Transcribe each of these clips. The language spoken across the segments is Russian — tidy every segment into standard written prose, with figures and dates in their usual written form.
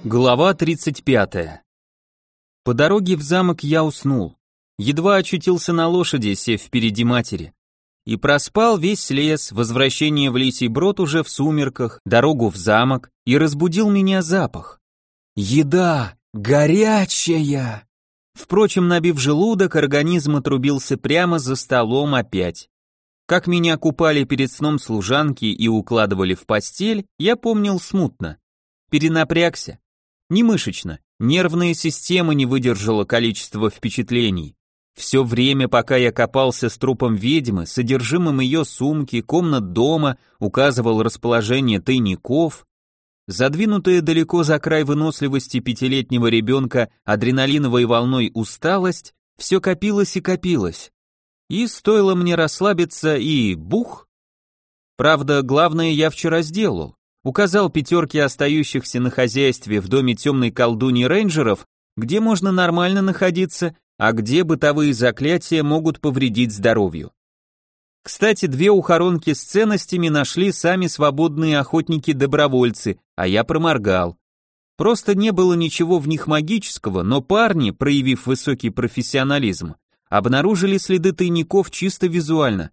Глава 35. По дороге в замок я уснул. Едва очутился на лошади, сев впереди матери. И проспал весь лес, возвращение в Лисий Брод уже в сумерках, дорогу в замок, и разбудил меня запах. Еда! Горячая! Впрочем, набив желудок, организм отрубился прямо за столом опять. Как меня купали перед сном служанки и укладывали в постель, я помнил смутно. Перенапрягся. Не мышечно, нервная система не выдержала количества впечатлений. Все время, пока я копался с трупом ведьмы, содержимым ее сумки, комнат дома, указывал расположение тайников, задвинутая далеко за край выносливости пятилетнего ребенка адреналиновой волной усталость, все копилось и копилось. И стоило мне расслабиться, и бух! Правда, главное я вчера сделал. Указал пятерке остающихся на хозяйстве в доме темной колдуньи рейнджеров, где можно нормально находиться, а где бытовые заклятия могут повредить здоровью. Кстати, 2 ухоронки с ценностями нашли сами свободные охотники-добровольцы, а я проморгал. Просто не было ничего в них магического, но парни, проявив высокий профессионализм, обнаружили следы тайников чисто визуально.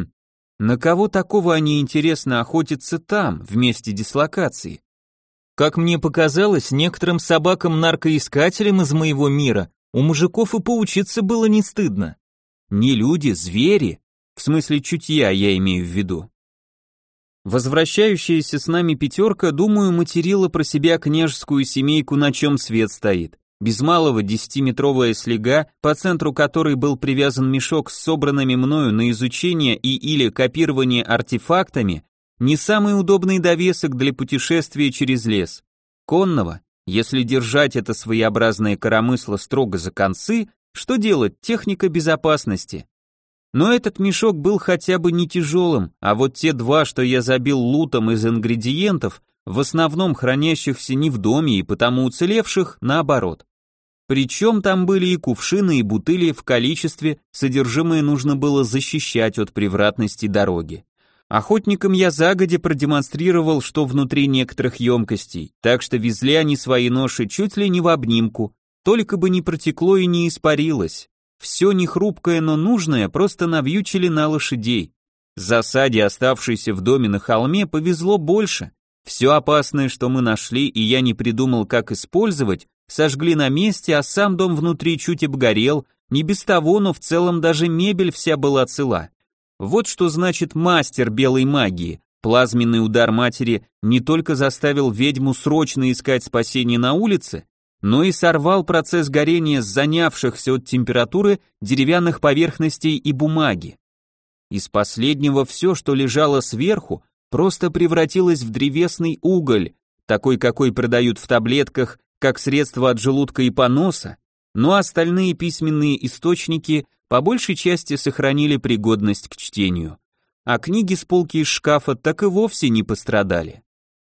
На кого такого они, интересно, охотятся там, в месте дислокации? Как мне показалось, некоторым собакам-наркоискателям из моего мира у мужиков и поучиться было не стыдно. Не люди, звери, в смысле чутья я имею в виду. Возвращающаяся с нами пятерка, думаю, материла про себя княжескую семейку, на чем свет стоит. Без малого 10-метровая слега, по центру которой был привязан мешок с собранными мною на изучение и или копирование артефактами, не самый удобный довесок для путешествия через лес. Конного, если держать это своеобразное коромысло строго за концы, что делать, техника безопасности. Но этот мешок был хотя бы не тяжелым, а вот те 2, что я забил лутом из ингредиентов, в основном хранящихся не в доме и потому уцелевших, наоборот. Причем там были и кувшины, и бутыли в количестве, содержимое нужно было защищать от превратности дороги. Охотникам я загодя продемонстрировал, что внутри некоторых емкостей, так что везли они свои ноши чуть ли не в обнимку, только бы не протекло и не испарилось. Все не хрупкое, но нужное просто навьючили на лошадей. Засаде, оставшейся в доме на холме, повезло больше. Все опасное, что мы нашли, и я не придумал, как использовать, сожгли на месте, а сам дом внутри чуть обгорел, не без того, но в целом даже мебель вся была цела. Вот что значит мастер белой магии. Плазменный удар матери не только заставил ведьму срочно искать спасение на улице, но и сорвал процесс горения с занявшихся от температуры деревянных поверхностей и бумаги. Из последнего все, что лежало сверху, просто превратилось в древесный уголь, такой, какой продают в таблетках, как средство от желудка и поноса, но остальные письменные источники по большей части сохранили пригодность к чтению, а книги с полки из шкафа так и вовсе не пострадали.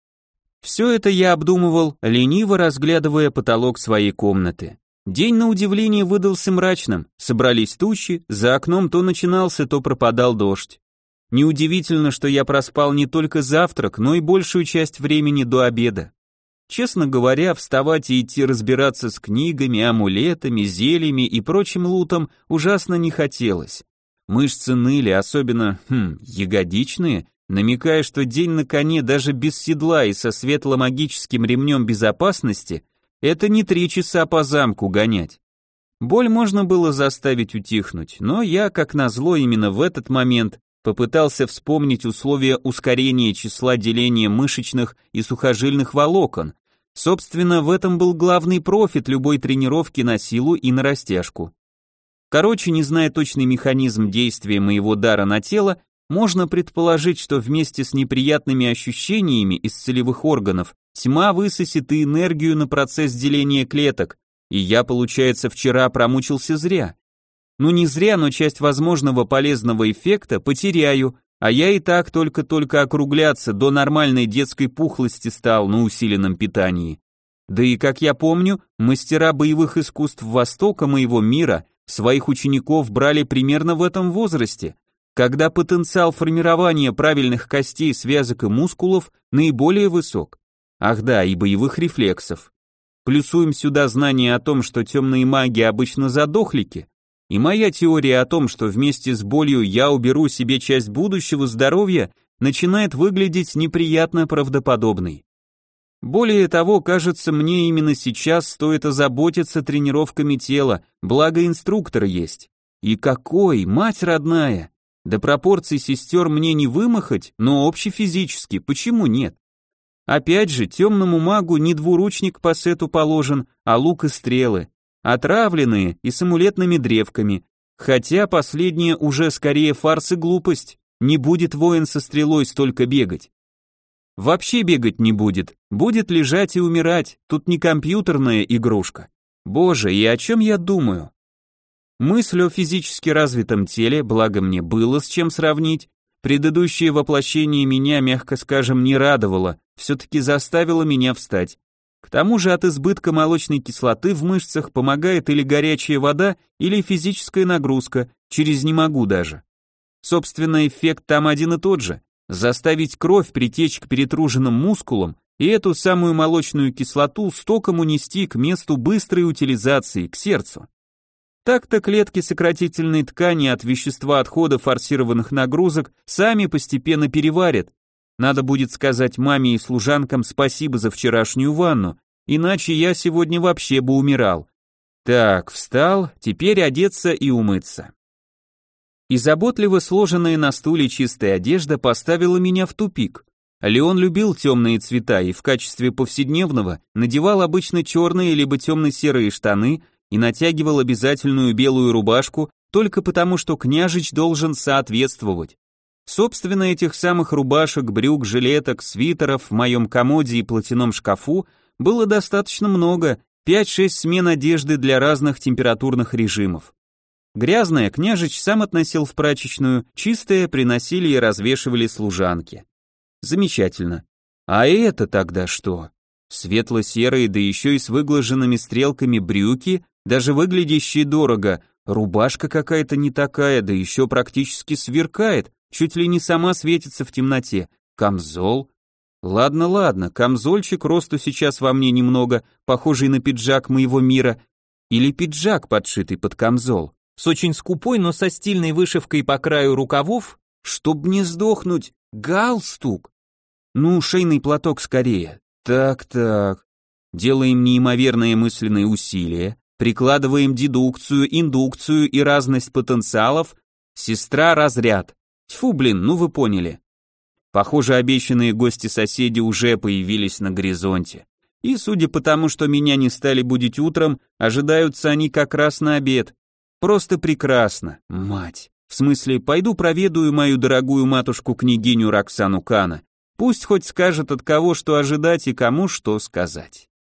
Все это я обдумывал, лениво разглядывая потолок своей комнаты. День, на удивление, выдался мрачным, собрались тучи, за окном то начинался, то пропадал дождь. Неудивительно, что я проспал не только завтрак, но и большую часть времени до обеда. Честно говоря, вставать и идти разбираться с книгами, амулетами, зельями и прочим лутом ужасно не хотелось. Мышцы ныли, особенно, ягодичные, намекая, что день на коне даже без седла и со светло-магическим ремнем безопасности — это не 3 часа по замку гонять. Боль можно было заставить утихнуть, но я, как назло, именно в этот момент попытался вспомнить условия ускорения числа деления мышечных и сухожильных волокон. Собственно, в этом был главный профит любой тренировки на силу и на растяжку. Короче, не зная точный механизм действия моего дара на тело, можно предположить, что вместе с неприятными ощущениями из целевых органов тьма высосет и энергию на процесс деления клеток, и я, получается, вчера промучился зря. Ну не зря, но часть возможного полезного эффекта потеряю, а я и так только-только округляться до нормальной детской пухлости стал на усиленном питании. Да и, как я помню, мастера боевых искусств Востока моего мира своих учеников брали примерно в этом возрасте, когда потенциал формирования правильных костей, связок и мускулов наиболее высок. Ах да, и боевых рефлексов. Плюсуем сюда знание о том, что темные маги обычно задохлики, и моя теория о том, что вместе с болью я уберу себе часть будущего здоровья, начинает выглядеть неприятно правдоподобной. Более того, кажется, мне именно сейчас стоит озаботиться тренировками тела, благо инструктор есть. И какой, мать родная! До пропорций сестер мне не вымахать, но общефизически, почему нет? Опять же, темному магу не двуручник по сету положен, а лук и стрелы, отравленные и с амулетными древками, хотя последнее уже скорее фарс и глупость, не будет воин со стрелой столько бегать. Вообще бегать не будет, будет лежать и умирать, тут не компьютерная игрушка. Боже, и о чем я думаю? Мысль о физически развитом теле, благо мне было с чем сравнить, предыдущее воплощение меня, мягко скажем, не радовало, все-таки заставило меня встать. К тому же от избытка молочной кислоты в мышцах помогает или горячая вода, или физическая нагрузка, через не могу даже. Собственно, эффект там один и тот же. Заставить кровь притечь к перетруженным мускулам и эту самую молочную кислоту стоком унести к месту быстрой утилизации, к сердцу. Так-то клетки сократительной ткани от вещества отхода форсированных нагрузок сами постепенно переварят. Надо будет сказать маме и служанкам спасибо за вчерашнюю ванну, иначе я сегодня вообще бы умирал. Так, встал, теперь одеться и умыться. И заботливо сложенная на стуле чистая одежда поставила меня в тупик. Леон любил темные цвета и в качестве повседневного надевал обычно черные либо темно-серые штаны и натягивал обязательную белую рубашку только потому, что княжич должен соответствовать. Собственно, этих самых рубашек, брюк, жилеток, свитеров в моем комоде и платяном шкафу было достаточно много, 5-6 смен одежды для разных температурных режимов. Грязное княжич сам относил в прачечную, чистое приносили и развешивали служанки. Замечательно. А это тогда что? Светло-серые, да еще и с выглаженными стрелками брюки, даже выглядящие дорого, рубашка какая-то не такая, да еще практически сверкает, чуть ли не сама светится в темноте. Камзол? Ладно, камзольчик росту сейчас во мне немного, похожий на пиджак моего мира, или пиджак, подшитый под камзол, с очень скупой, но со стильной вышивкой по краю рукавов, чтоб не сдохнуть, галстук. Ну, шейный платок скорее. Так. Делаем неимоверные мысленные усилия, прикладываем дедукцию, индукцию и разность потенциалов. Сестра разряд. Тьфу, блин, ну вы поняли. Похоже, обещанные гости-соседи уже появились на горизонте. И судя по тому, что меня не стали будить утром, ожидаются они как раз на обед. Просто прекрасно, мать. В смысле, пойду проведаю мою дорогую матушку-княгиню Роксану Кана. Пусть хоть скажет, от кого что ожидать и кому что сказать.